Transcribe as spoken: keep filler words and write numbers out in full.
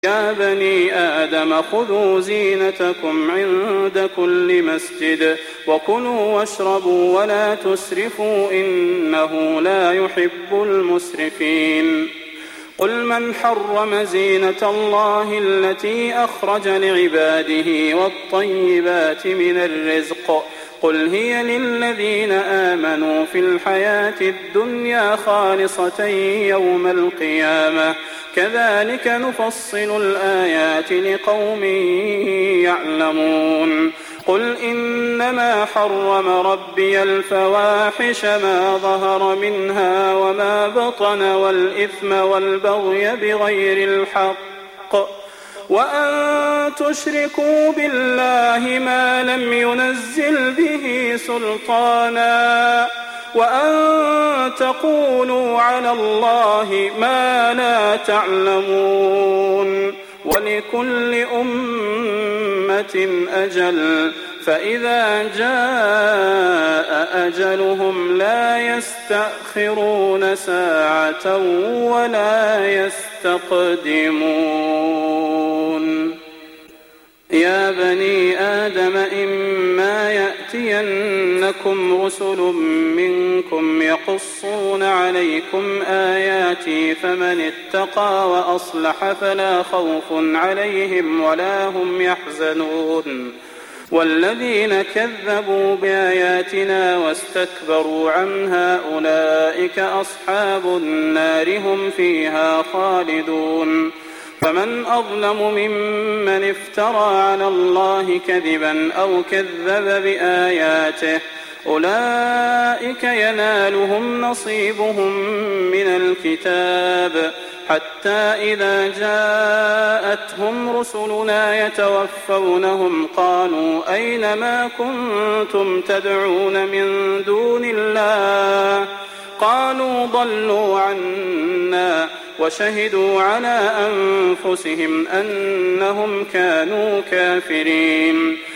يا بني آدم خذوا زينتكم عند كل مسجد وكلوا واشربوا ولا تسرفوا إنه لا يحب المسرفين. قل من حرم زينة الله التي أخرج لعباده والطيبات من الرزق قل هي للذين آمنوا في الحياة الدنيا خالصة يوم القيامة كذلك نفصل الآيات لقوم يعلمون. قل إنما حرم ربي الفواحش ما ظهر منها وما بطن والإثم والبغي بغير الحق وأن تشركوا بالله ما لم ينزل به سلطانا وأن تقولوا على الله ما لا تعلمون. ولكل أمة أجل فإذا جاء أجلهم لا يستأخرون ساعة ولا يستقدمون. يا بني آدم إما يأتينكم رسل منكم يقصون عليكم آياتي فمن اتقى وأصلح فلا خوف عليهم ولا هم يحزنون. والذين كذبوا بآياتنا واستكبروا عنها أولئك أصحاب النار هم فيها خالدون. فمن أظلم ممن افترى على الله كذبا أو كذب بآياته أولئك ينالهم نصيبهم من الكتاب حتى إذا جاءتهم رسلنا يتوفونهم قالوا أين ما كنتم تدعون من دون الله قالوا ضلوا عنا وشهدوا على أنفسهم أنهم كانوا كافرين.